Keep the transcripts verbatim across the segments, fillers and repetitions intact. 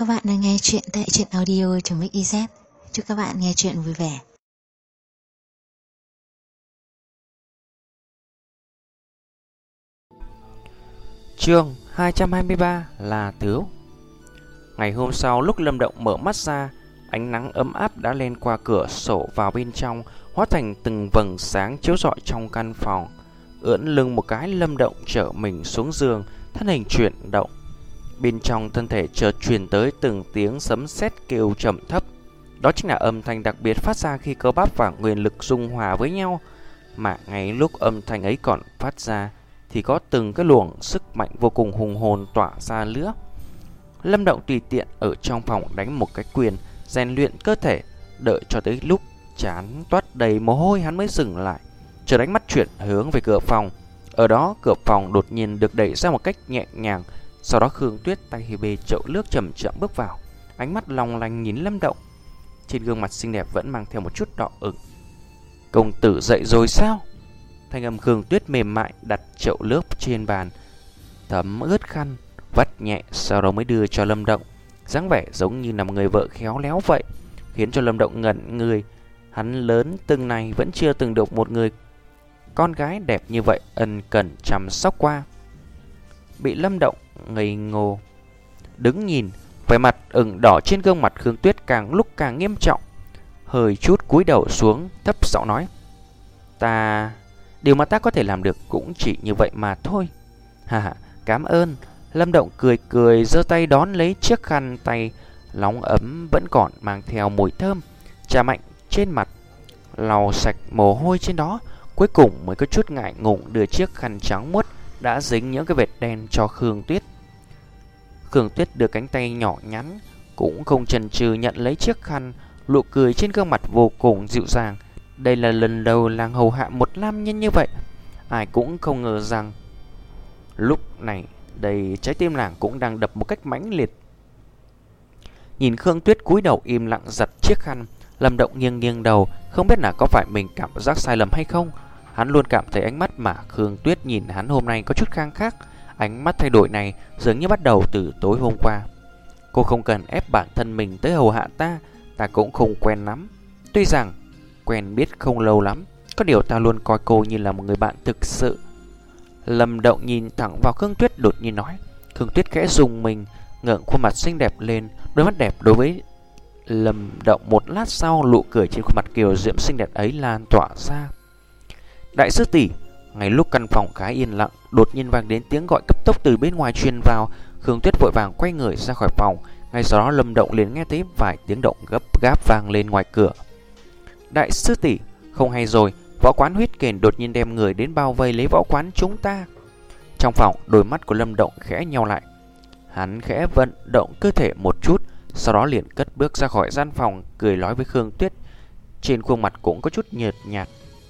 Các bạn đang nghe chuyện tại truyện audio.mixyz. Chúc các bạn nghe chuyện vui vẻ. Chương hai trăm hai mươi ba là Tướu. Ngày hôm sau, lúc Lâm Động mở mắt ra, ánh nắng ấm áp đã lên qua cửa sổ vào bên trong, hóa thành từng vầng sáng chiếu rọi trong căn phòng. Ưỡn lưng một cái, Lâm Động trở mình xuống giường, thân hình chuyển động. Bên trong thân thể chợt truyền tới từng tiếng sấm sét kêu trầm thấp. Đó chính là âm thanh đặc biệt phát ra khi cơ bắp và nguyên lực dung hòa với nhau. Mà ngay lúc âm thanh ấy còn phát ra thì có từng cái luồng sức mạnh vô cùng hùng hồn tỏa ra nữa. Lâm Động tùy tiện ở trong phòng đánh một cái quyền, rèn luyện cơ thể, đợi cho tới lúc chán toát đầy mồ hôi hắn mới dừng lại, chờ đánh mắt chuyển hướng về cửa phòng. Ở đó cửa phòng đột nhiên được đẩy ra một cách nhẹ nhàng. Sau đó Khương Tuyết tay bê chậu nước chậm chậm bước vào, ánh mắt long lanh nhìn Lâm Động. Trên gương mặt xinh đẹp vẫn mang theo một chút đỏ ửng. "Công tử dậy rồi sao?" Thanh âm Khương Tuyết mềm mại đặt chậu nước trên bàn, thấm ướt khăn, vắt nhẹ, sau đó mới đưa cho Lâm Động, dáng vẻ giống như là một người vợ khéo léo vậy, khiến cho Lâm Động ngẩn người. Hắn lớn từng này vẫn chưa từng được một người con gái đẹp như vậy ân cần chăm sóc qua. Bị Lâm Động ngây ngô đứng nhìn, vẻ mặt ửng đỏ trên gương mặt Khương Tuyết càng lúc càng nghiêm trọng, hơi chút cúi đầu xuống, thấp giọng nói: "Ta, điều mà ta có thể làm được cũng chỉ như vậy mà thôi." "Hà hà, cảm ơn." Lâm Động cười cười, giơ tay đón lấy chiếc khăn tay nóng ấm vẫn còn mang theo mùi thơm, chà mạnh trên mặt, lau sạch mồ hôi trên đó, cuối cùng mới có chút ngại ngùng đưa chiếc khăn trắng muốt đã dính những cái vệt đen cho Khương Tuyết. Khương Tuyết đưa cánh tay nhỏ nhắn, cũng không chần chừ nhận lấy chiếc khăn, nụ cười trên gương mặt vô cùng dịu dàng. Đây là lần đầu nàng hầu hạ một nam nhân như vậy, ai cũng không ngờ rằng lúc này đây trái tim nàng cũng đang đập một cách mãnh liệt. Nhìn Khương Tuyết cúi đầu im lặng giặt chiếc khăn, Lâm Động nghiêng nghiêng đầu, không biết là có phải mình cảm giác sai lầm hay không. Hắn luôn cảm thấy ánh mắt mà Khương Tuyết nhìn hắn hôm nay có chút khang khác. Ánh mắt thay đổi này dường như bắt đầu từ tối hôm qua. "Cô không cần ép bản thân mình tới hầu hạ ta, ta cũng không quen lắm. Tuy rằng quen biết không lâu lắm, có điều ta luôn coi cô như là một người bạn thực sự." Lâm Động nhìn thẳng vào Khương Tuyết, đột nhiên nói. Khương Tuyết khẽ rùng mình, ngẩng khuôn mặt xinh đẹp lên, đôi mắt đẹp đối với Lâm Động. Một lát sau, nụ cười trên khuôn mặt kiều diễm xinh đẹp ấy lan tỏa ra. "Đại sư tỷ." Ngay lúc căn phòng khá yên lặng, đột nhiên vang đến tiếng gọi cấp tốc từ bên ngoài truyền vào. Khương Tuyết vội vàng quay người ra khỏi phòng. Ngay sau đó Lâm Động liền nghe thấy vài tiếng động gấp gáp vang lên ngoài cửa. "Đại sư tỷ, không hay rồi, võ quán huyết kền đột nhiên đem người đến bao vây lấy võ quán chúng ta." Trong phòng, đôi mắt của Lâm Động khẽ nheo lại. Hắn khẽ vận động cơ thể một chút, sau đó liền cất bước ra khỏi gian phòng, cười nói với Khương Tuyết, trên khuôn mặt cũng có chút nhợt nhạt: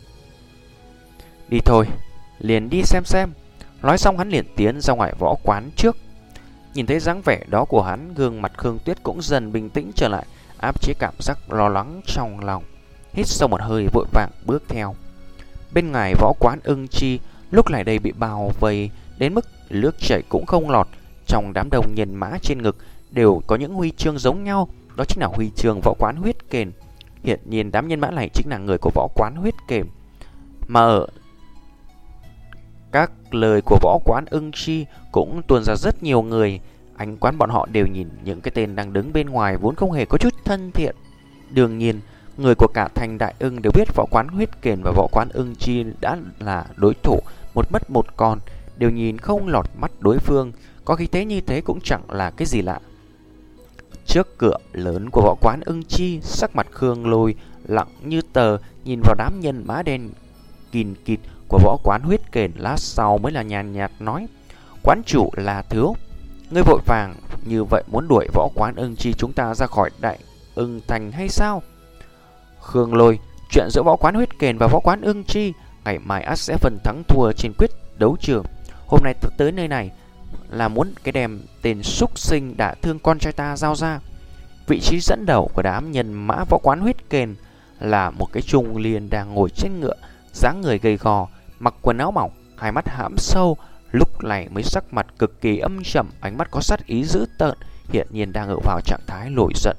"Đi thôi, liền đi xem xem." Nói xong hắn liền tiến ra ngoài võ quán trước. Nhìn thấy dáng vẻ đó của hắn, gương mặt Khương Tuyết cũng dần bình tĩnh trở lại, áp chế cảm giác lo lắng trong lòng. Hít sâu một hơi, vội vàng bước theo. Bên ngoài võ quán Ưng Chi lúc này đây bị bao vây đến mức nước chảy cũng không lọt. Trong đám đông nhân mã trên ngực đều có những huy chương giống nhau, đó chính là huy chương võ quán huyết kền. Hiện nhiên đám nhân mã này chính là người của võ quán huyết kền. Mà ở các lời của võ quán Ưng Chi cũng tuôn ra rất nhiều người. Ánh quán bọn họ đều nhìn những cái tên đang đứng bên ngoài vốn không hề có chút thân thiện. Đương nhiên, người của cả thành Đại Ưng đều biết võ quán huyết kền và võ quán Ưng Chi đã là đối thủ một mất một còn, đều nhìn không lọt mắt đối phương. Có khí thế như thế cũng chẳng là cái gì lạ. Trước cửa lớn của võ quán Ưng Chi, sắc mặt Khương Lôi lặng như tờ, nhìn vào đám nhân mã đen kìn kịt của võ quán huyết kền. Lát sau mới là nhàn nhạt nói: "Quán chủ là Thiếu, ngươi vội vàng như vậy muốn đuổi võ quán Ưng Chi chúng ta ra khỏi Đại Ưng Thành hay sao?" Khương Lôi: "Chuyện giữa võ quán huyết kền và võ quán Ưng Chi ngày mai ắt sẽ phần thắng thua trên quyết đấu trường. Hôm nay tôi tới nơi này là muốn cái đem tên súc sinh đã thương con trai ta giao ra." Vị trí dẫn đầu của đám nhân mã võ quán huyết kền là một cái trung niên đang ngồi trên ngựa, dáng người gầy gò, mặc quần áo mỏng, hai mắt hãm sâu, lúc này mới sắc mặt cực kỳ âm trầm, ánh mắt có sát ý dữ tợn, hiện nhiên đang ở vào trạng thái nổi giận.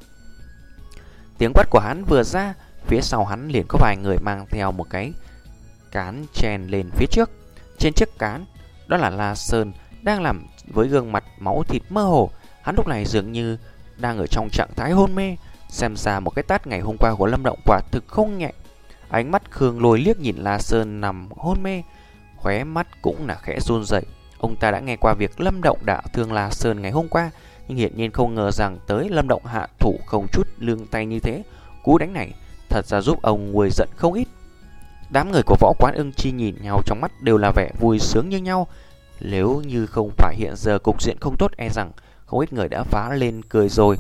Tiếng quát của hắn vừa ra, phía sau hắn liền có vài người mang theo một cái cán chèn lên phía trước. Trên chiếc cán, đó là La Sơn đang nằm với gương mặt máu thịt mơ hồ. Hắn lúc này dường như đang ở trong trạng thái hôn mê. Xem ra một cái tát ngày hôm qua của Lâm Động quả thực không nhẹ. Ánh mắt Khương Lôi liếc nhìn La Sơn nằm hôn mê, khóe mắt cũng là khẽ run rẩy. Ông ta đã nghe qua việc Lâm Động đã thương La Sơn ngày hôm qua, nhưng hiển nhiên không ngờ rằng tới Lâm Động hạ thủ không chút lương tay như thế. Cú đánh này thật ra giúp ông nguôi giận không ít. Đám người của Võ Quán Ưng Chi nhìn nhau trong mắt đều là vẻ vui sướng như nhau. Nếu như không phải hiện giờ cục diện không tốt, e rằng không ít người đã phá lên cười rồi.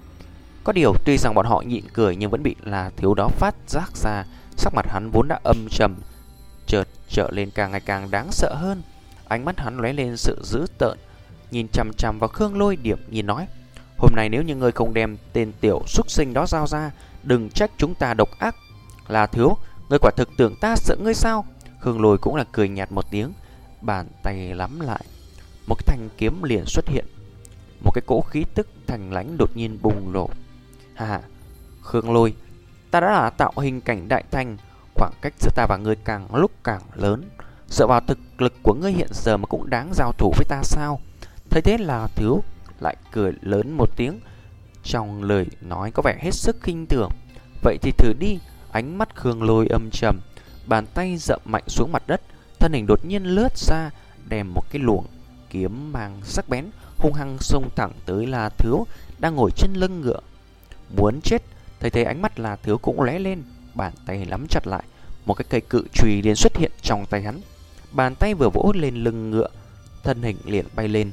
Có điều tuy rằng bọn họ nhịn cười nhưng vẫn bị La Thiếu đó phát giác ra. Sắc mặt hắn vốn đã âm trầm, chợt trở lên càng ngày càng đáng sợ hơn. Ánh mắt hắn lóe lên sự dữ tợn, nhìn chằm chằm vào Khương Lôi, điểm nhìn nói: hôm nay nếu như ngươi không đem tên tiểu súc sinh đó giao ra, đừng trách chúng ta độc ác. La Thiếu, ngươi quả thực tưởng ta sợ ngươi sao? Khương Lôi cũng là cười nhạt một tiếng, bàn tay nắm lại, một cái thanh kiếm liền xuất hiện. Một cái cỗ khí tức thành lãnh đột nhiên bùng nổ. Hà, Khương Lôi, ta đã là tạo hình cảnh đại thành, khoảng cách giữa ta và ngươi càng lúc càng lớn. Dựa vào thực lực của ngươi hiện giờ mà cũng đáng giao thủ với ta sao? Thấy thế là Thiếu lại cười lớn một tiếng, trong lời nói có vẻ hết sức khinh thường. Vậy thì thử đi. Ánh mắt Khương Lôi âm trầm, bàn tay dậm mạnh xuống mặt đất, thân hình đột nhiên lướt ra, đem một cái luồng kiếm mang sắc bén hung hăng xông thẳng tới La Thiếu đang ngồi trên lưng ngựa. Muốn chết. Thấy thế ánh mắt La Thiếu cũng lóe lên, bàn tay nắm chặt lại, một cái cây cự chùy liền xuất hiện trong tay hắn. Bàn tay vừa vỗ lên lưng ngựa, thân hình liền bay lên.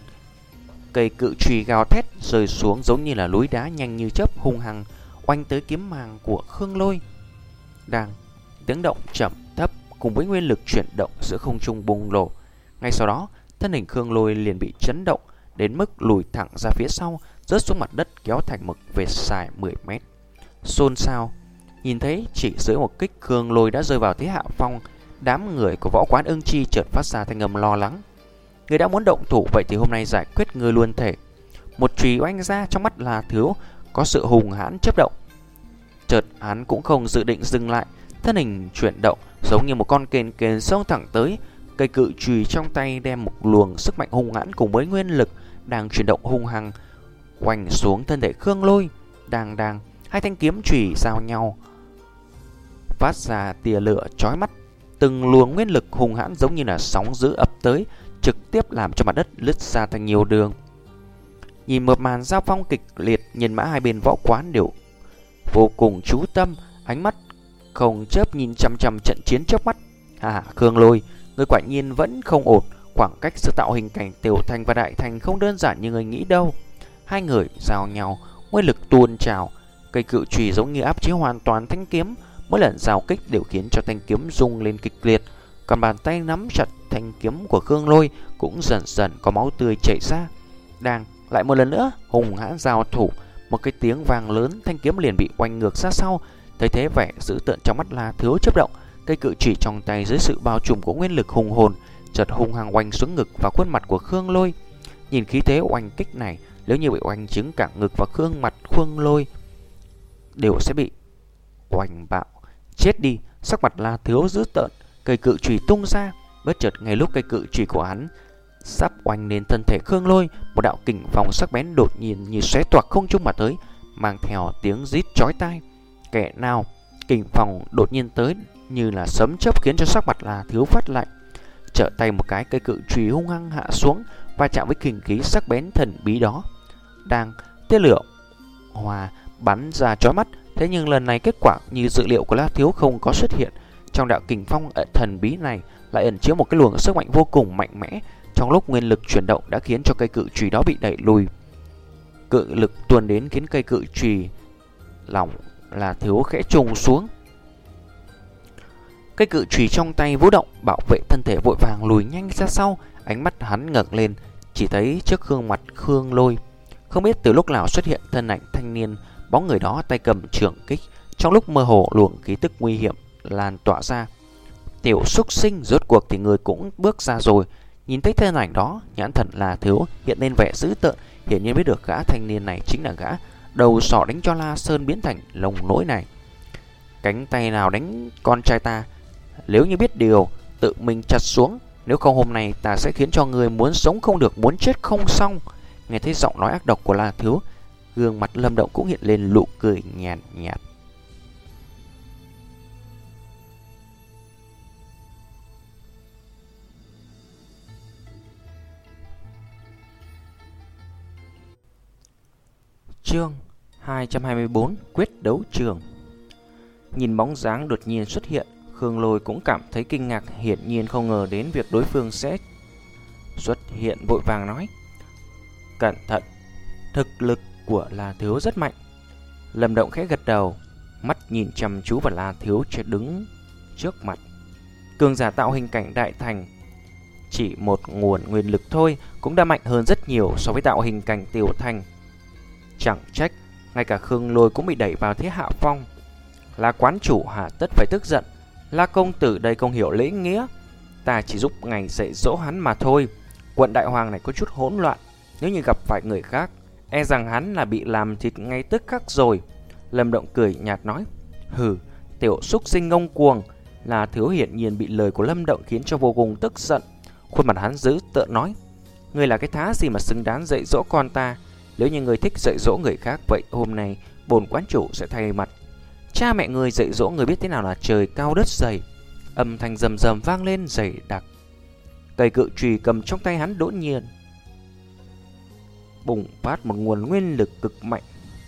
Cây cự chùy gào thét rơi xuống giống như là núi đá, nhanh như chớp hung hăng oanh tới kiếm mang của Khương Lôi. Đang tiếng động chậm thấp cùng với nguyên lực chuyển động giữa không trung bùng nổ. Ngay sau đó, thân hình Khương Lôi liền bị chấn động đến mức lùi thẳng ra phía sau, rớt xuống mặt đất kéo thành một vệt dài mười mét. Xôn xao, nhìn thấy chỉ dưới một kích Khương Lôi đã rơi vào thế hạ phong. Đám người của Võ Quán Ưng Chi chợt phát ra thanh âm lo lắng. Người đã muốn động thủ, vậy thì hôm nay giải quyết người luôn thể. Một chùy oanh ra, trong mắt La Thiếu có sự hùng hãn chớp động. Chợt hắn cũng không dự định dừng lại, thân hình chuyển động giống như một con kền kền xông thẳng tới. Cây cự chùy trong tay đem một luồng sức mạnh hung hãn cùng với nguyên lực đang chuyển động hung hăng quanh xuống thân thể Khương Lôi. Đang đang hai thanh kiếm chùy giao nhau, phát ra tia lửa chói mắt. Từng luồng nguyên lực hung hãn giống như là sóng dữ ập tới, trực tiếp làm cho mặt đất lứt ra thành nhiều đường. Nhìn một màn giao phong kịch liệt, nhân mã hai bên Võ Quán đều vô cùng chú tâm, ánh mắt không chớp nhìn chăm chăm trận chiến trước mắt. À, Khương Lôi, người quả nhiên vẫn không ổn. Khoảng cách giữa tạo hình cảnh tiểu thành và đại thành không đơn giản như người nghĩ đâu. Hai người giao nhau, nguyên lực tuôn trào, cây cự chùy giống như áp chế hoàn toàn thanh kiếm. Mỗi lần giao kích đều khiến cho thanh kiếm rung lên kịch liệt. Còn bàn tay nắm chặt thanh kiếm của Khương Lôi cũng dần dần có máu tươi chảy ra. Đang lại một lần nữa hùng hãn giao thủ, một cái tiếng vang lớn, thanh kiếm liền bị oanh ngược ra sau. Thấy thế vẻ dữ tợn trong mắt La Thiếu chớp động, cây cự chỉ trong tay dưới sự bao trùm của nguyên lực hùng hồn chợt hung hăng oanh xuống ngực và khuôn mặt của Khương Lôi. Nhìn khí thế oanh kích này, nếu như bị oanh trúng cả ngực và khuôn mặt Khương Lôi đều sẽ bị oanh bạo chết đi. Sắc mặt La Thiếu dữ tợn, cây cự chùy tung ra. Bất chợt ngay lúc cây cự chùy của hắn sắp oanh lên thân thể Khương Lôi, một đạo kình phong sắc bén đột nhiên như xé toạc không trung mà tới, mang theo tiếng rít chói tai. Kẻ nào? Kình phong đột nhiên tới như là sấm chớp khiến cho sắc mặt La Thiếu phát lạnh. Trở tay một cái, cây cự chùy hung hăng hạ xuống và chạm với kình khí sắc bén thần bí đó. Đang tia lửa hòa bắn ra chói mắt. Thế nhưng lần này kết quả như dự liệu của La Thiếu không có xuất hiện. Trong đạo kình phong thần bí này lại ẩn chứa một cái luồng sức mạnh vô cùng mạnh mẽ. Trong lúc nguyên lực chuyển động đã khiến cho cây cự chùy đó bị đẩy lùi. Cự lực tuôn đến khiến cây cự chùy lỏng, La Thiếu khẽ trùng xuống. Cây cự chùy trong tay vũ động, bảo vệ thân thể vội vàng lùi nhanh ra sau. Ánh mắt hắn ngẩng lên, chỉ thấy trước gương mặt Khương Lôi không biết từ lúc nào xuất hiện thân ảnh thanh niên. Bóng người đó tay cầm trường kích, trong lúc mơ hồ luồng khí tức nguy hiểm lan tỏa ra. Tiểu súc sinh, rốt cuộc thì người cũng bước ra rồi. Nhìn thấy thân ảnh đó, nhãn thần La Thiếu hiện lên vẻ dữ tợn, hiển nhiên biết được gã thanh niên này chính là gã đầu sỏ đánh cho La Sơn biến thành lồng nỗi này. Cánh tay nào đánh con trai ta, nếu như biết điều tự mình chặt xuống, nếu không hôm nay ta sẽ khiến cho người muốn sống không được, muốn chết không xong. Nghe thấy giọng nói ác độc của La Thiếu, gương mặt Lâm Động cũng hiện lên nụ cười nhàn nhạt, nhạt. Chương hai trăm hai mươi bốn, quyết đấu trường. Nhìn bóng dáng đột nhiên xuất hiện, Khương Lôi cũng cảm thấy kinh ngạc, hiển nhiên không ngờ đến việc đối phương sẽ xuất hiện, vội vàng nói: cẩn thận, thực lực của La Thiếu rất mạnh. Lâm Động khẽ gật đầu, mắt nhìn chăm chú vào La Thiếu chưa đứng trước mặt. Cường giả tạo hình cảnh đại thành, chỉ một nguồn nguyên lực thôi cũng đã mạnh hơn rất nhiều so với tạo hình cảnh tiểu thành. Chẳng trách ngay cả Khương Lôi cũng bị đẩy vào thế hạ phong. Là quán chủ hà tất phải tức giận. La công tử đây không hiểu lễ nghĩa, ta chỉ giúp ngài dạy dỗ hắn mà thôi. Quận Đại Hoàng này có chút hỗn loạn, nếu như gặp phải người khác, e rằng hắn là bị làm thịt ngay tức khắc rồi. Lâm Động cười nhạt nói: hừ, tiểu xúc sinh ngông cuồng. Là Thiếu hiển nhiên bị lời của Lâm Động khiến cho vô cùng tức giận. Khuôn mặt hắn dữ tợn nói: ngươi là cái thá gì mà xứng đáng dạy dỗ con ta? Nếu như người thích dạy dỗ người khác, vậy hôm nay bổn quán chủ sẽ thay mặt cha mẹ người dạy dỗ người biết thế nào là trời cao đất dày. Âm thanh rầm rầm vang lên dày đặc. Cây cự chùy cầm trong tay hắn đột nhiên bùng phát một nguồn nguyên lực cực mạnh,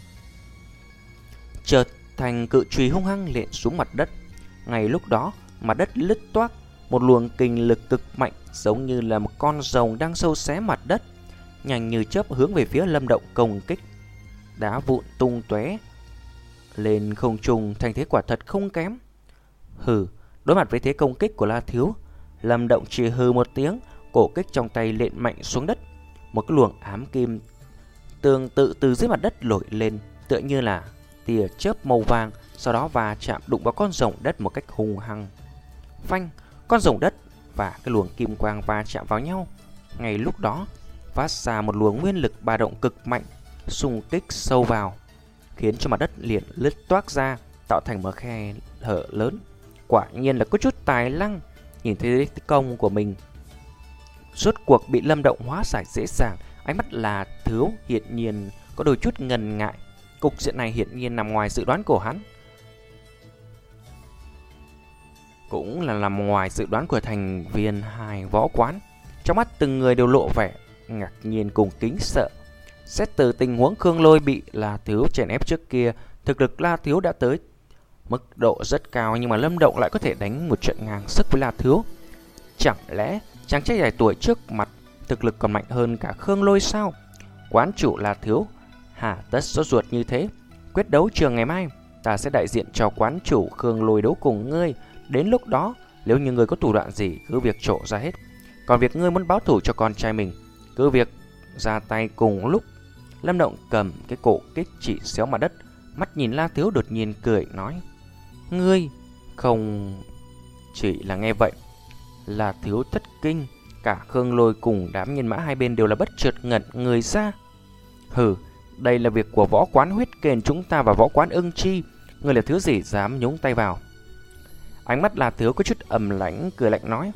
chợt thành cự chùy hung hăng nện xuống mặt đất. Ngay lúc đó, mặt đất lứt toác, một luồng kinh lực cực mạnh giống như là một con rồng đang sâu xé mặt đất, nhanh như chớp hướng về phía Lâm Động công kích. Đá vụn tung tóe lên không trung, thành thế quả thật không kém. Hừ, đối mặt với thế công kích của La Thiếu, Lâm Động chỉ hừ một tiếng, cổ kích trong tay lện mạnh xuống đất. Một cái luồng ám kim tương tự từ dưới mặt đất nổi lên, tựa như là tia chớp màu vàng, sau đó va chạm đụng vào con rồng đất một cách hung hăng. Phanh, con rồng đất và cái luồng kim quang va chạm vào nhau. Ngay lúc đó, phát ra một luồng nguyên lực ba động cực mạnh, xung kích sâu vào, khiến cho mặt đất liền lứt toác ra, tạo thành một khe hở lớn. Quả nhiên là có chút tài năng. Nhìn thấy công của mình rốt cuộc bị Lâm Động hóa giải dễ dàng, ánh mắt là Thiếu hiển nhiên có đôi chút ngần ngại. Cục diện này hiển nhiên nằm ngoài dự đoán của hắn, cũng là nằm ngoài dự đoán của thành viên hai võ quán. Trong mắt từng người đều lộ vẻ ngạc nhiên cùng kính sợ. Xét từ tình huống Khương Lôi bị La Thiếu chèn ép trước kia, thực lực La Thiếu đã tới mức độ rất cao, nhưng mà Lâm Động lại có thể đánh một trận ngang sức với La Thiếu. Chẳng lẽ chàng trai dài tuổi trước mặt thực lực còn mạnh hơn cả Khương Lôi sao? Quán chủ La Thiếu hà tất sốt ruột như thế? Quyết đấu trường ngày mai, ta sẽ đại diện cho quán chủ Khương Lôi đấu cùng ngươi. Đến lúc đó, nếu như ngươi có thủ đoạn gì, cứ việc trổ ra hết. Còn việc ngươi muốn báo thù cho con trai mình, cứ việc ra tay cùng lúc. Lâm Động cầm cái cổ kích chỉ xéo mặt đất, mắt nhìn La Thiếu đột nhiên cười nói: ngươi không. Chỉ là nghe vậy, La Thiếu thất kinh. Cả Khương Lôi cùng đám nhân mã hai bên đều là bất chợt ngẩn người ra. Hừ, đây là việc của võ quán huyết kền chúng ta và võ quán Ưng Chi, ngươi là thứ gì dám nhúng tay vào? Ánh mắt La Thiếu có chút ầm lãnh, cười lạnh nói: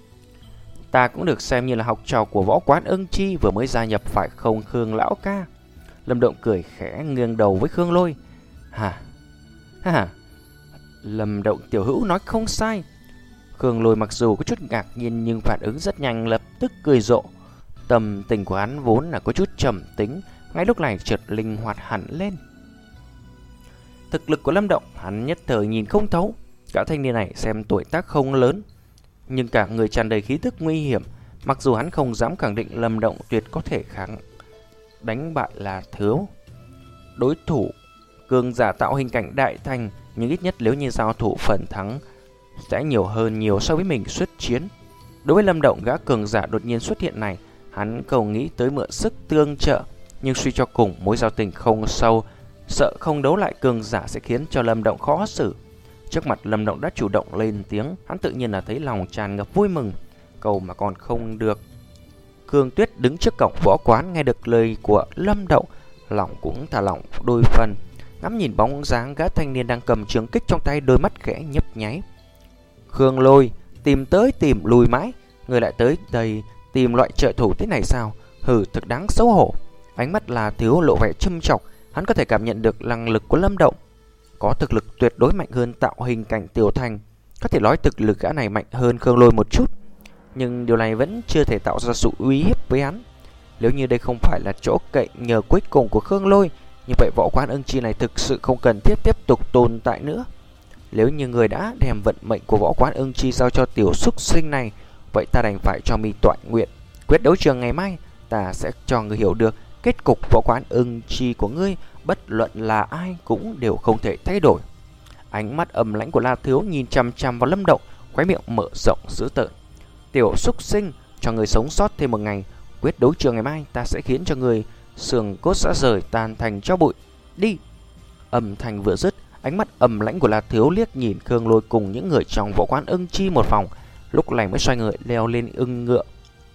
ta cũng được xem như là học trò của võ quán Ưng Chi, vừa mới gia nhập phải không Khương lão ca? Lâm Động cười khẽ nghiêng đầu với Khương Lôi. Hả? Hả? Lâm Động tiểu hữu nói không sai. Khương Lôi mặc dù có chút ngạc nhiên nhưng phản ứng rất nhanh, lập tức cười rộ. Tâm tình của hắn vốn là có chút trầm tính, ngay lúc này chợt linh hoạt hẳn lên. Thực lực của Lâm Động hắn nhất thời nhìn không thấu. Cả thanh niên này xem tuổi tác không lớn, nhưng cả người tràn đầy khí tức nguy hiểm. Mặc dù hắn không dám khẳng định Lâm Động tuyệt có thể kháng đánh bại La Thiếu, đối thủ cường giả tạo hình cảnh đại thành, nhưng ít nhất nếu như giao thủ phần thắng sẽ nhiều hơn nhiều so với mình xuất chiến. Đối với Lâm Động, gã cường giả đột nhiên xuất hiện này, hắn không nghĩ tới mượn sức tương trợ, nhưng suy cho cùng mối giao tình không sâu, sợ không đấu lại cường giả sẽ khiến cho Lâm Động khó xử. Trước mặt Lâm Động đã chủ động lên tiếng, hắn tự nhiên là thấy lòng tràn ngập vui mừng. Cầu mà còn không được Khương Tuyết đứng trước cổng võ quán nghe được lời của Lâm Đậu, lòng cũng thả lỏng đôi phần, ngắm nhìn bóng dáng gã thanh niên đang cầm trường kích trong tay, đôi mắt khẽ nhấp nháy. Khương Lôi, tìm tới tìm lùi mãi, người lại tới đây tìm loại trợ thủ thế này sao? Hừ, thật đáng xấu hổ. Ánh mắt là Thiếu lộ vẻ châm chọc, hắn có thể cảm nhận được năng lực của Lâm Đậu, có thực lực tuyệt đối mạnh hơn tạo hình cảnh Tiểu Thành. Có thể nói thực lực gã này mạnh hơn Khương Lôi một chút, nhưng điều này vẫn chưa thể tạo ra sự uy hiếp với hắn. Nếu như đây không phải là chỗ cậy nhờ cuối cùng của Khương Lôi, như vậy võ quán Ưng Chi này thực sự không cần thiết tiếp tục tồn tại nữa. Nếu như người đã đem vận mệnh của võ quán Ưng Chi giao cho tiểu súc sinh này, vậy ta đành phải cho mi toại nguyện. Quyết đấu trường ngày mai, ta sẽ cho người hiểu được kết cục võ quán Ưng Chi của ngươi, bất luận là ai cũng đều không thể thay đổi. Ánh mắt âm lãnh của La Thiếu nhìn chằm chằm vào Lâm Đậu, khóe miệng mở rộng dữ tợn. Tiểu súc sinh, cho người sống sót thêm một ngày. Quyết đấu trường ngày mai, ta sẽ khiến cho người xương cốt xã rời tan thành tro bụi. Đi! Âm thanh vừa dứt, ánh mắt âm lãnh của La Thiếu liếc nhìn Khương Lôi cùng những người trong võ quán Ưng Chi một vòng, lúc này mới xoay người leo lên ưng ngựa,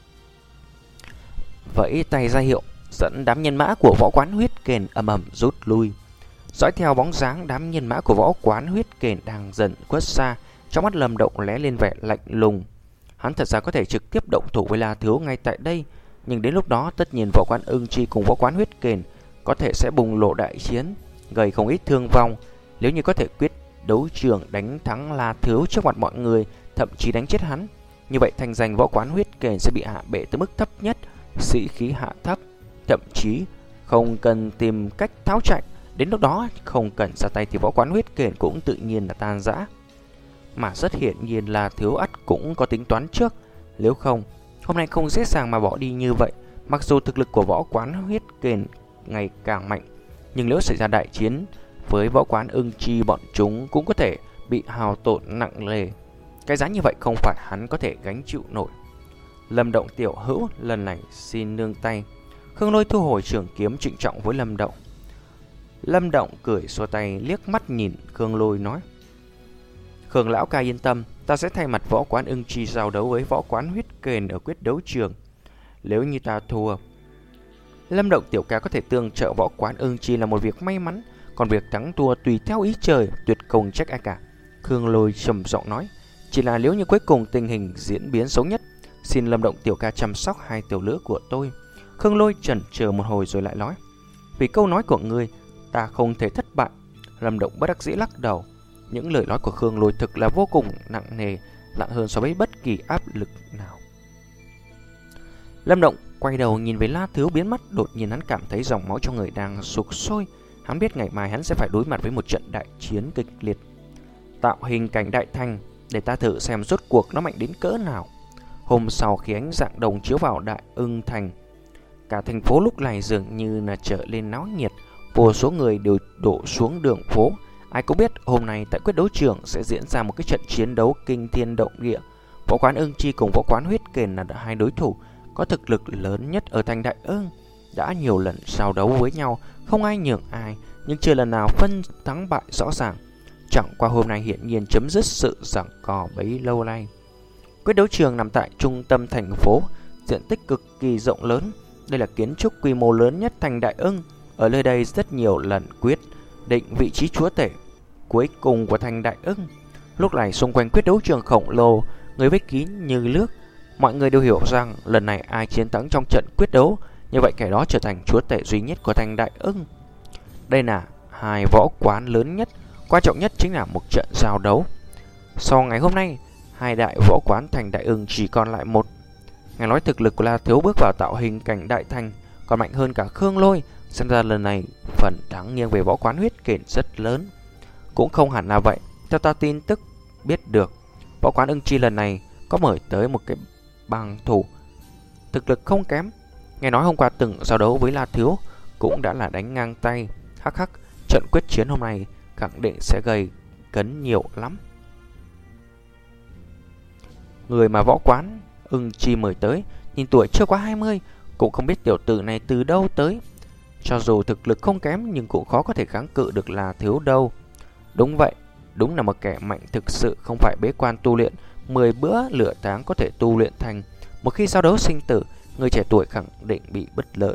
vẫy tay ra hiệu dẫn đám nhân mã của võ quán Huyết Kền ầm ầm rút lui. Dõi theo bóng dáng đám nhân mã của võ quán Huyết Kền đang dần khuất xa, trong mắt Lâm Động lóe lên vẻ lạnh lùng. Hắn thật ra có thể trực tiếp động thủ với La Thiếu ngay tại đây, nhưng đến lúc đó tất nhiên võ quán Ưng Chi cùng võ quán Huyết Kền có thể sẽ bùng lộ đại chiến, gây không ít thương vong. Nếu như có thể quyết đấu trường đánh thắng La Thiếu trước mặt mọi người, thậm chí đánh chết hắn, như vậy thành danh võ quán Huyết Kền sẽ bị hạ bệ tới mức thấp nhất, sĩ khí hạ thấp, thậm chí không cần tìm cách tháo chạy. Đến lúc đó không cần ra tay thì võ quán Huyết Kền cũng tự nhiên là tan rã. Mà rất hiển nhiên là Thiếu ắt cũng có tính toán trước, nếu không hôm nay không dễ dàng mà bỏ đi như vậy. Mặc dù thực lực của võ quán Huyết Kền ngày càng mạnh, nhưng nếu xảy ra đại chiến với võ quán Ưng Chi, bọn chúng cũng có thể bị hao tổn nặng nề. Cái giá như vậy không phải hắn có thể gánh chịu nổi. Lâm Động tiểu hữu, lần này xin nương tay. Khương Lôi thu hồi trường kiếm, trịnh trọng với Lâm Động. Lâm Động cười xua tay, liếc mắt nhìn Khương Lôi nói: Khương lão ca yên tâm, ta sẽ thay mặt võ quán Ưng Chi giao đấu với võ quán Huyết Kền ở quyết đấu trường. Nếu như ta thua, Lâm Động tiểu ca có thể tương trợ võ quán Ưng Chi là một việc may mắn, còn việc thắng thua tùy theo ý trời, tuyệt không trách ai cả. Khương Lôi trầm giọng nói: chỉ là nếu như cuối cùng tình hình diễn biến xấu nhất, xin Lâm Động tiểu ca chăm sóc hai tiểu lữ của tôi. Khương Lôi chần chờ một hồi rồi lại nói: vì câu nói của ngươi, ta không thể thất bại. Lâm Động bất đắc dĩ lắc đầu. Những lời nói của Khương Lôi thực là vô cùng nặng nề, nặng hơn so với bất kỳ áp lực nào. Lâm Động quay đầu nhìn về La Thiếu biến mất, đột nhiên hắn cảm thấy dòng máu trong người đang sục sôi. Hắn biết ngày mai hắn sẽ phải đối mặt với một trận đại chiến kịch liệt. Tạo hình cảnh đại thành, để ta thử xem rốt cuộc nó mạnh đến cỡ nào. Hôm sau khi ánh dạng đồng chiếu vào Đại Ưng Thành, cả thành phố lúc này dường như là trở lên náo nhiệt, vô số người đều đổ xuống đường phố. Ai cũng biết hôm nay tại quyết đấu trường sẽ diễn ra một cái trận chiến đấu kinh thiên động địa. Võ quán Ưng Chi cùng võ quán Huyết Kền là hai đối thủ có thực lực lớn nhất ở thành Đại Ưng, đã nhiều lần giao đấu với nhau, không ai nhường ai, nhưng chưa lần nào phân thắng bại rõ ràng. Chẳng qua hôm nay hiển nhiên chấm dứt sự giằng co bấy lâu nay. Quyết đấu trường nằm tại trung tâm thành phố, diện tích cực kỳ rộng lớn. Đây là kiến trúc quy mô lớn nhất thành Đại Ưng. Ở nơi đây rất nhiều lần quyết định vị trí chúa tể cuối cùng của thành Đại Ưng. Lúc này xung quanh quyết đấu trường khổng lồ, người vây kín như nước. Mọi người đều hiểu rằng lần này ai chiến thắng trong trận quyết đấu, như vậy kẻ đó trở thành chúa tể duy nhất của thành Đại Ưng. Đây là hai võ quán lớn nhất, quan trọng nhất chính là một trận giao đấu. Sau ngày hôm nay, hai đại võ quán thành Đại Ưng chỉ còn lại một. Nghe nói thực lực của La Thiếu bước vào tạo hình cảnh đại thành còn mạnh hơn cả Khương Lôi, xem ra lần này phần thắng nghiêng về võ quán Huyết Kền rất lớn. Cũng không hẳn là vậy, theo ta tin tức biết được, võ quán Ưng Chi lần này có mời tới một cái bang thủ thực lực không kém. Nghe nói hôm qua từng giao đấu với La Thiếu cũng đã là đánh ngang tay. Hắc hắc, trận quyết chiến hôm nay khẳng định sẽ gây cấn nhiều lắm. Người mà võ quán Ưng Chi mời tới nhìn tuổi chưa quá hai mươi, cũng không biết tiểu tử này từ đâu tới. Cho dù thực lực không kém nhưng cũng khó có thể kháng cự được La Thiếu đâu. Đúng vậy, đúng là một kẻ mạnh thực sự, không phải bế quan tu luyện mười bữa lửa tháng có thể tu luyện thành. Một khi giao đấu sinh tử, người trẻ tuổi khẳng định bị bất lợi.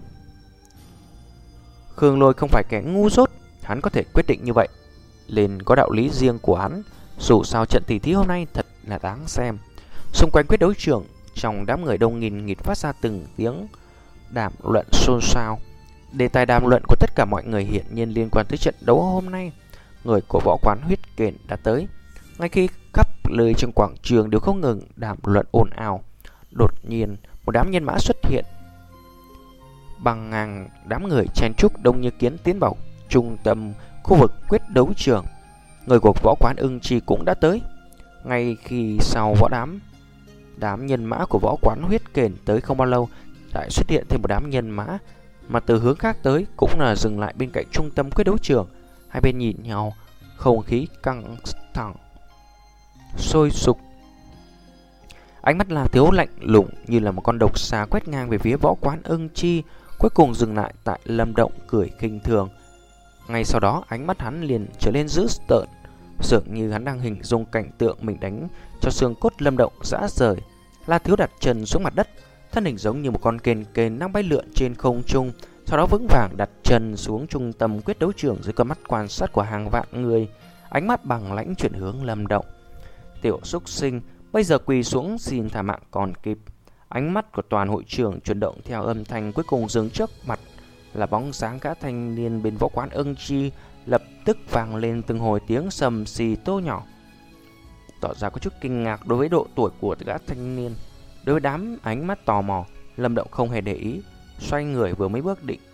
Khương Lôi không phải kẻ ngu dốt, hắn có thể quyết định như vậy nên có đạo lý riêng của hắn. Dù sao trận tỷ thí hôm nay thật là đáng xem. Xung quanh quyết đấu trường, trong đám người đông nghìn nghịt phát ra từng tiếng đàm luận xôn xao. Đề tài đàm luận của tất cả mọi người hiển nhiên liên quan tới trận đấu hôm nay. Người của võ quán huyết kền đã tới. Ngay khi khắp nơi trong quảng trường đều không ngừng đàm luận ồn ào, đột nhiên một đám nhân mã xuất hiện. Bằng ngàn đám người chen chúc đông như kiến tiến vào trung tâm khu vực quyết đấu trường. Người của võ quán Ưng Chi cũng đã tới. Ngay khi sau võ đám Đám nhân mã của võ quán huyết kền tới không bao lâu, lại xuất hiện thêm một đám nhân mã mà từ hướng khác tới, cũng là dừng lại bên cạnh trung tâm quyết đấu trường. Hai bên nhìn nhau, không khí căng thẳng sôi sục. Ánh mắt La Thiếu lạnh lùng như là một con độc xà quét ngang về phía võ quán Ưng Chi, cuối cùng dừng lại tại Lâm Động cười khinh thường. Ngay sau đó ánh mắt hắn liền trở lên dữ tợn, dường như hắn đang hình dung cảnh tượng mình đánh cho xương cốt Lâm Động rã rời. La Thiếu đặt chân xuống mặt đất, thân hình giống như một con kền kền đang bay lượn trên không trung, sau đó vững vàng đặt chân xuống trung tâm quyết đấu trường dưới con mắt quan sát của hàng vạn người. Ánh mắt bằng lãnh chuyển hướng Lâm Động. Tiểu súc sinh, bây giờ quỳ xuống xin thả mạng còn kịp. Ánh mắt của toàn hội trường chuyển động theo âm thanh, cuối cùng dừng trước mặt là bóng dáng gã thanh niên bên võ quán Ưng Chi. Lập tức vang lên từng hồi tiếng sầm xì tô nhỏ, tỏ ra có chút kinh ngạc đối với độ tuổi của gã thanh niên. Đối với đám ánh mắt tò mò, Lâm Động không hề để ý, xoay người vừa mới bước định.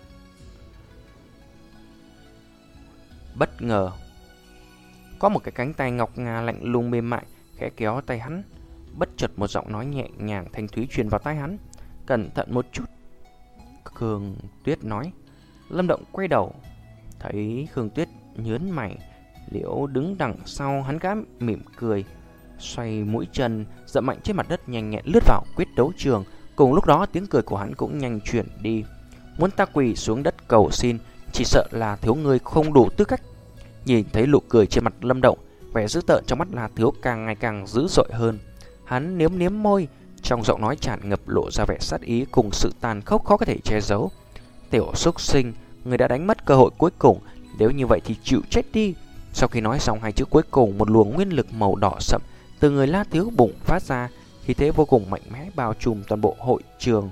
Bất ngờ có một cái cánh tay ngọc ngà lạnh lùng mềm mại khẽ kéo tay hắn. Bất chợt một giọng nói nhẹ nhàng thanh thúy truyền vào tai hắn. Cẩn thận một chút, Khương Tuyết nói. Lâm Động quay đầu, thấy Khương Tuyết nhớn mày. Liễu đứng đằng sau hắn gã mỉm cười, xoay mũi chân dậm mạnh trên mặt đất, nhanh nhẹn lướt vào quyết đấu trường. Cùng lúc đó tiếng cười của hắn cũng nhanh chuyển đi. Muốn ta quỳ xuống đất cầu xin, chỉ sợ là thiếu người không đủ tư cách. Nhìn thấy nụ cười trên mặt Lâm Động, vẻ dữ tợn trong mắt La Thiếu càng ngày càng dữ dội hơn. Hắn liếm liếm môi, trong giọng nói tràn ngập lộ ra vẻ sát ý cùng sự tàn khốc khó có thể che giấu. Tiểu súc sinh, người đã đánh mất cơ hội cuối cùng, nếu như vậy thì chịu chết đi. Sau khi nói xong hai chữ cuối cùng, một luồng nguyên lực màu đỏ sậm từ người La Thiếu bùng phát ra, khí thế vô cùng mạnh mẽ bao trùm toàn bộ hội trường.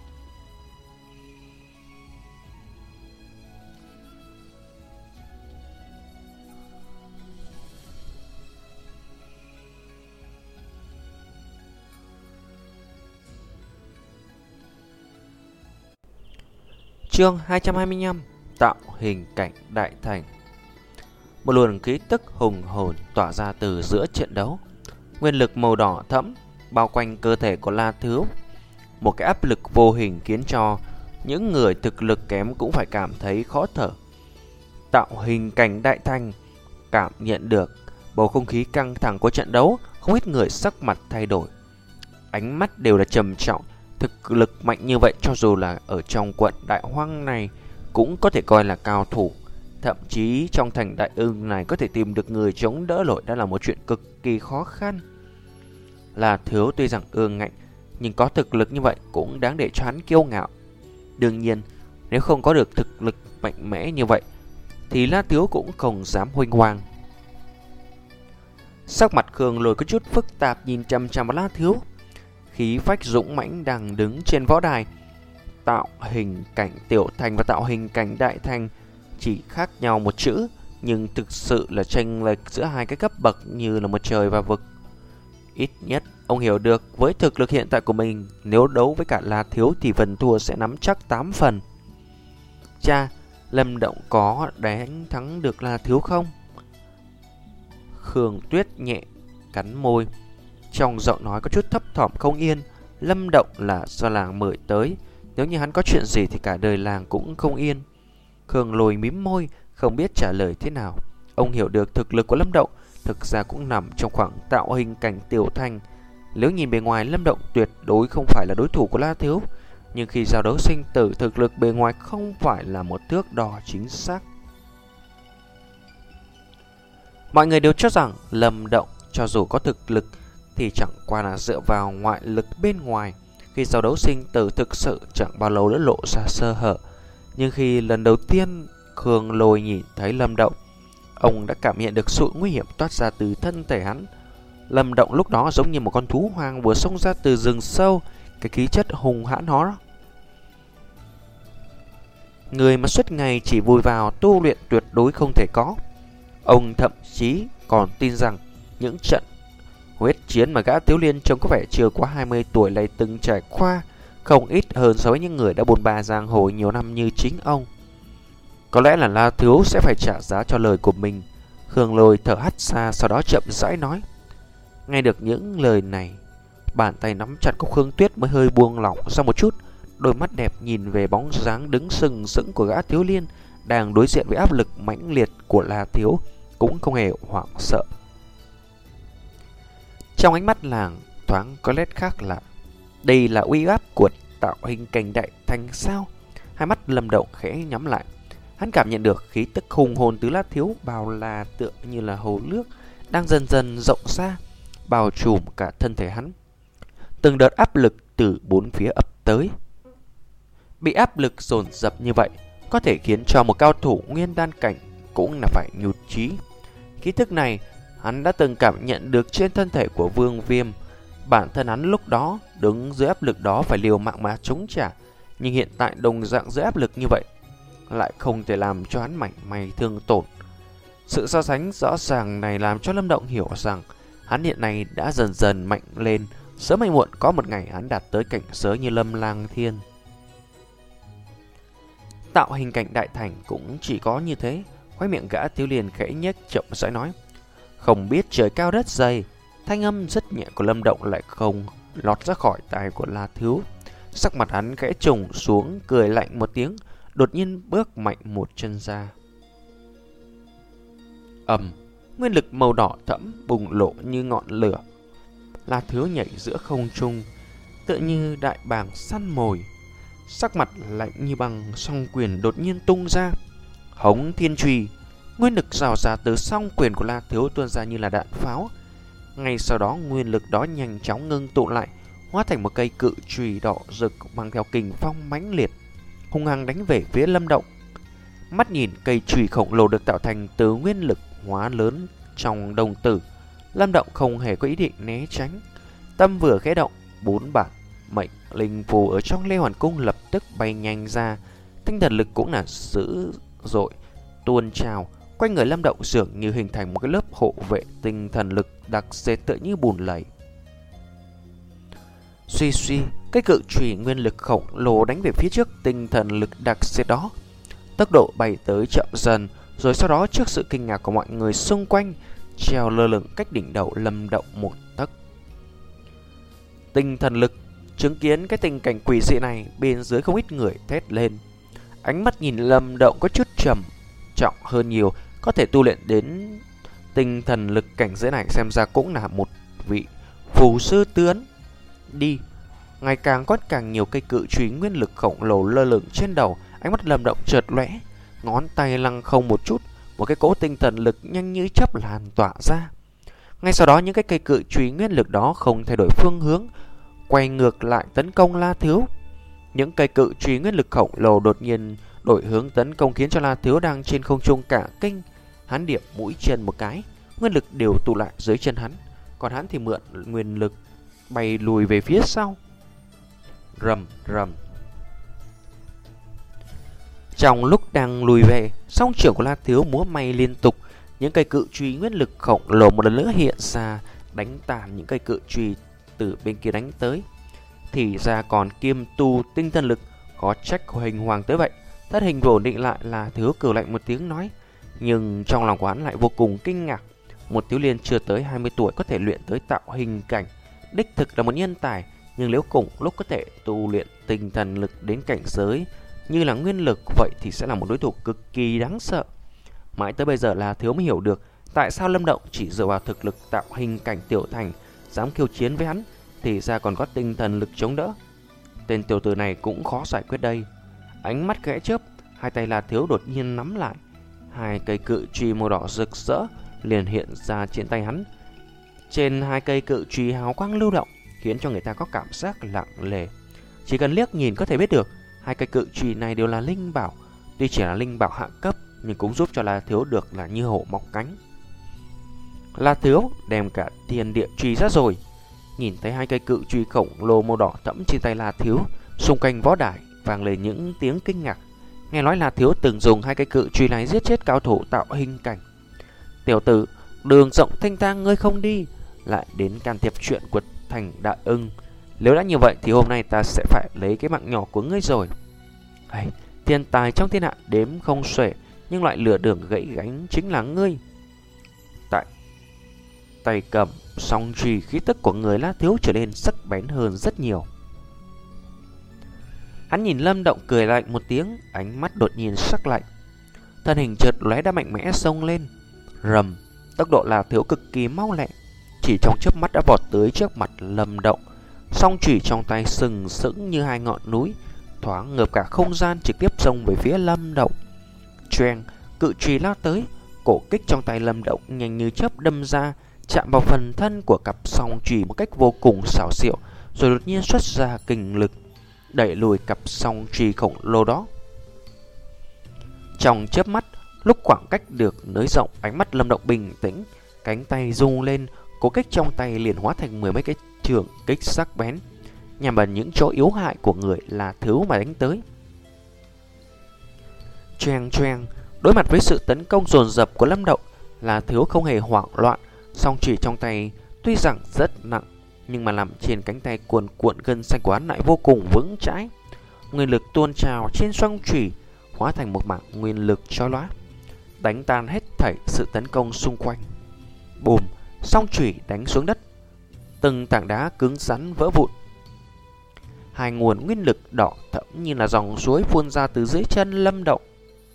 Chương hai trăm hai mươi lăm, tạo hình cảnh đại thành. Một luồng khí tức hùng hồn tỏa ra từ giữa trận đấu. Nguyên lực màu đỏ thẫm bao quanh cơ thể của La Thiếu. Một cái áp lực vô hình khiến cho những người thực lực kém cũng phải cảm thấy khó thở. Tạo hình cảnh đại thành. Cảm nhận được bầu không khí căng thẳng của trận đấu, không ít người sắc mặt thay đổi, ánh mắt đều là trầm trọng. Thực lực mạnh như vậy cho dù là ở trong quận Đại Hoang này cũng có thể coi là cao thủ. Thậm chí trong thành Đại Ưng này có thể tìm được người chống đỡ nổi đã là một chuyện cực kỳ khó khăn. La Thiếu tuy rằng ương ngạnh, nhưng có thực lực như vậy cũng đáng để cho hắn kiêu ngạo. Đương nhiên, nếu không có được thực lực mạnh mẽ như vậy thì La Thiếu cũng không dám huênh hoang. Sắc mặt Khương Lôi có chút phức tạp nhìn chăm chăm vào La Thiếu. Khí phách dũng mãnh đang đứng trên võ đài. Tạo hình cảnh tiểu thành và tạo hình cảnh đại thành chỉ khác nhau một chữ, nhưng thực sự là chênh lệch giữa hai cái cấp bậc như là một trời và vực. Ít nhất ông hiểu được với thực lực hiện tại của mình, nếu đấu với cả La Thiếu thì phần thua sẽ nắm chắc tám phần. Cha, Lâm Động có đánh thắng được La Thiếu không? Khương Tuyết nhẹ cắn môi, trong giọng nói có chút thấp thỏm không yên. Lâm Động là do làng mời tới, nếu như hắn có chuyện gì thì cả đời làng cũng không yên. Khương Lôi mím môi, không biết trả lời thế nào. Ông hiểu được thực lực của Lâm Động thực ra cũng nằm trong khoảng tạo hình cảnh tiểu thành. Nếu nhìn bề ngoài, Lâm Động tuyệt đối không phải là đối thủ của La Thiếu, nhưng khi giao đấu sinh tử, thực lực bề ngoài không phải là một thước đo chính xác. Mọi người đều cho rằng Lâm Động cho dù có thực lực thì chẳng qua là dựa vào ngoại lực bên ngoài, Khi giao đấu sinh tử thực sự chẳng bao lâu đã lộ ra sơ hở. Nhưng khi lần đầu tiên Khương Lôi nhìn thấy Lâm Động, ông đã cảm nhận được sự nguy hiểm toát ra từ thân thể hắn. Lâm Động lúc đó giống như một con thú hoang vừa xông ra từ rừng sâu, cái khí chất hung hãn đó. Người mà suốt ngày chỉ vùi vào tu luyện tuyệt đối không thể có. Ông thậm chí còn tin rằng những trận huyết chiến mà gã thiếu liên trông có vẻ chưa quá hai mươi tuổi lại từng trải qua không ít hơn so với những người đã bôn ba giang hồ nhiều năm như chính ông. Có lẽ là La Thiếu sẽ phải trả giá cho lời của mình. Khương Lôi thở hắt ra, sau đó chậm rãi nói. Nghe được những lời này, bàn tay nắm chặt của Khương Tuyết mới hơi buông lỏng ra một chút. Đôi mắt đẹp nhìn về bóng dáng đứng sừng sững của gã thiếu liên đang đối diện với áp lực mãnh liệt của La Thiếu, cũng không hề hoảng sợ. Trong ánh mắt làng thoáng có nét khác lạ. Đây là uy áp của tạo hình cảnh đại thành sao? Hai mắt Lâm Động khẽ nhắm lại. Hắn cảm nhận được khí tức hùng hồn từ La Thiếu bao la tựa như là hồ nước đang dần dần rộng ra, bao trùm cả thân thể hắn. Từng đợt áp lực từ bốn phía ập tới. Bị áp lực dồn dập như vậy có thể khiến cho một cao thủ nguyên đan cảnh cũng là phải nhụt chí. Khí tức này hắn đã từng cảm nhận được trên thân thể của Vương Viêm. Bản thân hắn lúc đó đứng dưới áp lực đó phải liều mạng mà chống trả, nhưng hiện tại đồng dạng dưới áp lực như vậy lại không thể làm cho hắn mảy may thương tổn. Sự so sánh rõ ràng này làm cho Lâm Động hiểu rằng hắn hiện nay đã dần dần mạnh lên, sớm hay muộn có một ngày hắn đạt tới cảnh giới như Lâm Lang Thiên. Tạo hình cảnh đại thành cũng chỉ có như thế. Khóe miệng gã thiếu liền khẽ nhếch chậm rãi nói. Không biết trời cao đất dày. Thanh âm rất nhẹ của Lâm Động lại không lọt ra khỏi tai của La Thiếu. Sắc mặt hắn khẽ trùng xuống, cười lạnh một tiếng, đột nhiên bước mạnh một chân ra. Ầm, nguyên lực màu đỏ thẫm bùng lộ như ngọn lửa. La Thiếu nhảy giữa không trung, tựa như đại bàng săn mồi. Sắc mặt lạnh như băng, song quyền đột nhiên tung ra. Hống thiên trùy, nguyên lực rào rạt từ song quyền của La Thiếu tuôn ra như là đạn pháo. Ngay sau đó nguyên lực đó nhanh chóng ngưng tụ lại, hóa thành một cây cự chùy đỏ rực mang theo kình phong mãnh liệt, hung hăng đánh về phía Lâm Động. Mắt nhìn cây chùy khổng lồ được tạo thành từ nguyên lực hóa lớn trong đồng tử, Lâm Động không hề có ý định né tránh. Tâm vừa khẽ động, bốn bản mệnh linh phù ở trong Lê Hoàn Cung lập tức bay nhanh ra. Tinh thần lực cũng là dữ dội tuôn trào, quanh người Lâm Động dường như hình thành một cái lớp hộ vệ tinh thần lực đặc sệt tựa như bùn lầy. Suy suy, cái cự chùy nguyên lực khổng lồ đánh về phía trước tinh thần lực đặc sệt đó. Tốc độ bay tới chậm dần, rồi sau đó trước sự kinh ngạc của mọi người xung quanh, treo lơ lửng cách đỉnh đầu Lâm Động một tấc. Tinh thần lực chứng kiến cái tình cảnh quỷ dị này, bên dưới không ít người thét lên. Ánh mắt nhìn Lâm Động có chút trầm trọng hơn nhiều, có thể tu luyện đến tinh thần lực cảnh giới này xem ra cũng là một vị phù sư tướng. Đi, ngày càng có càng nhiều cây cự chùy nguyên lực khổng lồ lơ lửng trên đầu. Ánh mắt Lâm Động chợt lóe, ngón tay lăng không một chút, một cái cỗ tinh thần lực nhanh như chớp lan tỏa ra. Ngay sau đó những cái cây cự chùy nguyên lực đó không thay đổi phương hướng, quay ngược lại tấn công La Thiếu. Những cây cự chùy nguyên lực khổng lồ đột nhiên đổi hướng tấn công khiến cho La Thiếu đang trên không trung cả kinh. Hắn điểm mũi chân một cái, nguyên lực đều tụ lại dưới chân hắn, còn hắn thì mượn nguyên lực bay lùi về phía sau. Rầm rầm. Trong lúc đang lùi về, song trưởng của La Thiếu múa may liên tục, những cây cự chùy nguyên lực khổng lồ một lần nữa hiện ra, đánh tàn những cây cự chùy từ bên kia đánh tới. Thì ra còn kiêm tu tinh thần lực, có trách của hình hoàng tới vậy. Thất hình ổn định lại, là Thiếu cười lạnh một tiếng nói. Nhưng trong lòng của hắn lại vô cùng kinh ngạc. Một thiếu liên chưa tới hai mươi tuổi có thể luyện tới tạo hình cảnh, đích thực là một nhân tài. Nhưng nếu cùng lúc có thể tu luyện tinh thần lực đến cảnh giới như là nguyên lực, vậy thì sẽ là một đối thủ cực kỳ đáng sợ. Mãi tới bây giờ là Thiếu mới hiểu được tại sao Lâm Động chỉ dựa vào thực lực tạo hình cảnh tiểu thành dám khiêu chiến với hắn, thì ra còn có tinh thần lực chống đỡ. Tên tiểu tử này cũng khó giải quyết đây. Ánh mắt khẽ chớp, hai tay La Thiếu đột nhiên nắm lại, hai cây cự chùy màu đỏ rực rỡ liền hiện ra trên tay hắn. Trên hai cây cự chùy hào quang lưu động khiến cho người ta có cảm giác lặng lề. Chỉ cần liếc nhìn có thể biết được hai cây cự chùy này đều là linh bảo. Tuy chỉ là linh bảo hạ cấp nhưng cũng giúp cho La Thiếu được là như hổ mọc cánh. La Thiếu đem cả thiên địa chùy ra rồi. Nhìn thấy hai cây cự chùy khổng lồ màu đỏ thẫm trên tay La Thiếu, xung quanh võ đài vang lên những tiếng kinh ngạc. Nghe nói La Thiếu từng dùng hai cây cự chùy này giết chết cao thủ tạo hình cảnh. Tiểu tử, đường rộng thanh thang ngươi không đi, lại đến can thiệp chuyện của Thành Đại Ưng. Nếu đã như vậy thì hôm nay ta sẽ phải lấy cái mạng nhỏ của ngươi rồi. Hay, thiên tài trong thiên hạ đếm không xuể, nhưng loại lửa đường gãy gánh chính là ngươi. Tại tay cầm song chùy, khí tức của người La Thiếu trở nên sắc bén hơn rất nhiều. Hắn nhìn Lâm Động cười lạnh một tiếng, ánh mắt đột nhiên sắc lạnh. Thân hình chợt lóe đã mạnh mẽ xông lên. Rầm, tốc độ La Thiếu cực kỳ mau lẹ, chỉ trong chớp mắt đã vọt tới trước mặt Lâm Động. Song chùy trong tay sừng sững như hai ngọn núi, thoáng ngợp cả không gian, trực tiếp xông về phía Lâm Động. Choeng, cự chùy lao tới, cổ kích trong tay Lâm Động nhanh như chớp đâm ra, chạm vào phần thân của cặp song chùy một cách vô cùng xảo diệu, rồi đột nhiên xuất ra kình lực đẩy lùi cặp song chùy khổng lồ đó. Trong chớp mắt, lúc khoảng cách được nới rộng, ánh mắt Lâm Động bình tĩnh, cánh tay rung lên, cổ kích trong tay liền hóa thành mười mấy cái trường kích sắc bén, nhằm vào những chỗ yếu hại của người La Thiếu mà đánh tới. Choeng choeng, đối mặt với sự tấn công dồn dập của Lâm Động, La Thiếu không hề hoảng loạn. Song chùy trong tay tuy rằng rất nặng, nhưng mà nằm trên cánh tay cuồn cuộn gân xanh của hắn lại vô cùng vững chãi. Nguyên lực tuôn trào trên song chùy, hóa thành một mảng nguyên lực chói lóa, đánh tan hết thảy sự tấn công xung quanh. Bùm, song chùy đánh xuống đất, từng tảng đá cứng rắn vỡ vụn. Hai nguồn nguyên lực đỏ thẫm như là dòng suối phun ra từ dưới chân Lâm Động.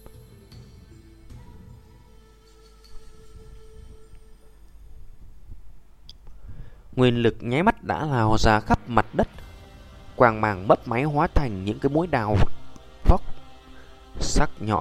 Nguyên lực nháy mắt đã lao ra khắp mặt đất, quang màng mấp máy hóa thành những cái mũi đào vóc sắc nhọn.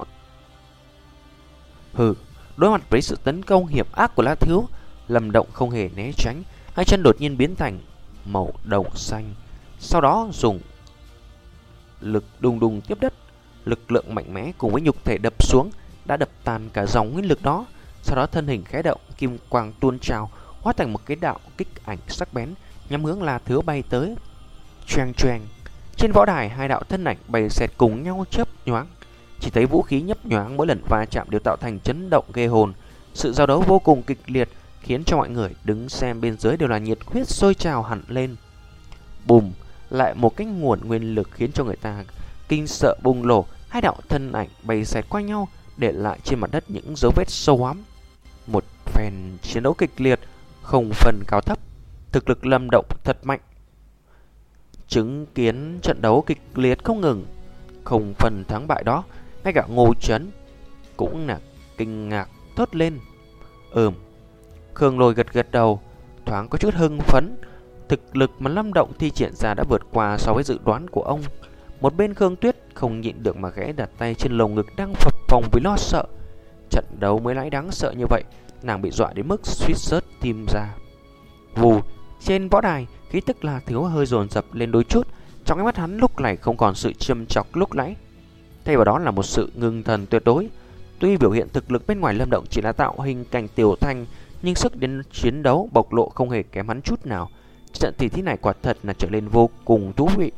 Hừ, đối mặt với sự tấn công hiểm ác của La Thiếu, Lâm Động không hề né tránh, hai chân đột nhiên biến thành màu đồng xanh, sau đó dùng lực đùng đùng tiếp đất. Lực lượng mạnh mẽ cùng với nhục thể đập xuống đã đập tan cả dòng nguyên lực đó. Sau đó thân hình khẽ động, kim quang tuôn trào, hóa thành một cái đạo kích ảnh sắc bén nhắm hướng La Thiếu bay tới. Choeng choeng, trên võ đài hai đạo thân ảnh bay xẹt cùng nhau chớp nhoáng, chỉ thấy vũ khí nhấp nhoáng, mỗi lần va chạm đều tạo thành chấn động ghê hồn. Sự giao đấu vô cùng kịch liệt, khiến cho mọi người đứng xem bên dưới đều là nhiệt huyết sôi trào hẳn lên. Bùm, lại một cái nguồn nguyên lực khiến cho người ta kinh sợ bùng nổ. Hai đạo thân ảnh bay xẹt qua nhau, để lại trên mặt đất những dấu vết sâu hoắm. Một phen chiến đấu kịch liệt, không phần cao thấp. Thực lực Lâm Động thật mạnh. Chứng kiến trận đấu kịch liệt không ngừng, không phần thắng bại đó, ngay cả Ngô Chấn cũng là kinh ngạc thốt lên. Ừm, Khương Lôi gật gật đầu, thoáng có chút hưng phấn. Thực lực mà Lâm Động thi triển ra đã vượt qua so với dự đoán của ông. Một bên Khương Tuyết không nhịn được mà ghé đặt tay trên lồng ngực đang phập phồng vì lo sợ. Trận đấu mới lãi đáng sợ như vậy, nàng bị dọa đến mức suýt rớt tim ra. Vù, trên võ đài, khí tức La Thiếu hơi dồn dập lên đôi chút. Trong ánh mắt hắn lúc này không còn sự châm chọc lúc nãy, thay vào đó là một sự ngưng thần tuyệt đối. Tuy biểu hiện thực lực bên ngoài Lâm Động chỉ là tạo hình cảnh tiểu thành, nhưng sức đến chiến đấu bộc lộ không hề kém hắn chút nào. Trận tỷ thí này quả thật là trở nên vô cùng thú vị.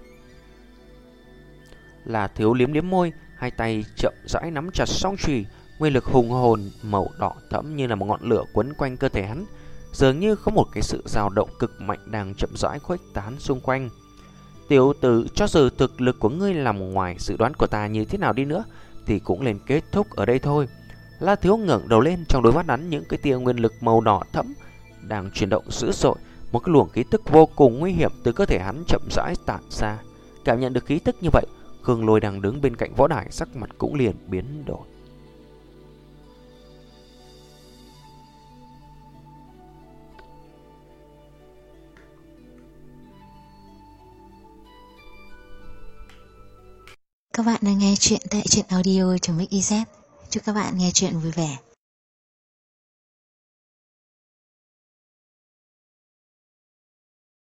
La Thiếu liếm liếm môi, hai tay chậm rãi nắm chặt song chùy, nguyên lực hùng hồn màu đỏ thẫm như là một ngọn lửa quấn quanh cơ thể hắn, dường như có một cái sự dao động cực mạnh đang chậm rãi khuếch tán xung quanh. Tiểu tử, cho dù thực lực của ngươi nằm ngoài dự đoán của ta như thế nào đi nữa thì cũng nên kết thúc ở đây thôi. La Thiếu ngẩng đầu lên, trong đôi mắt hắn những cái tia nguyên lực màu đỏ thẫm đang chuyển động dữ dội. Một cái luồng khí tức vô cùng nguy hiểm từ cơ thể hắn chậm rãi tản ra. Cảm nhận được khí tức như vậy, Khương Lôi đang đứng bên cạnh võ đài sắc mặt cũng liền biến đổi. Các bạn đang nghe chuyện tại truyện audio chấm ích i zét. Chúc các bạn nghe chuyện vui vẻ.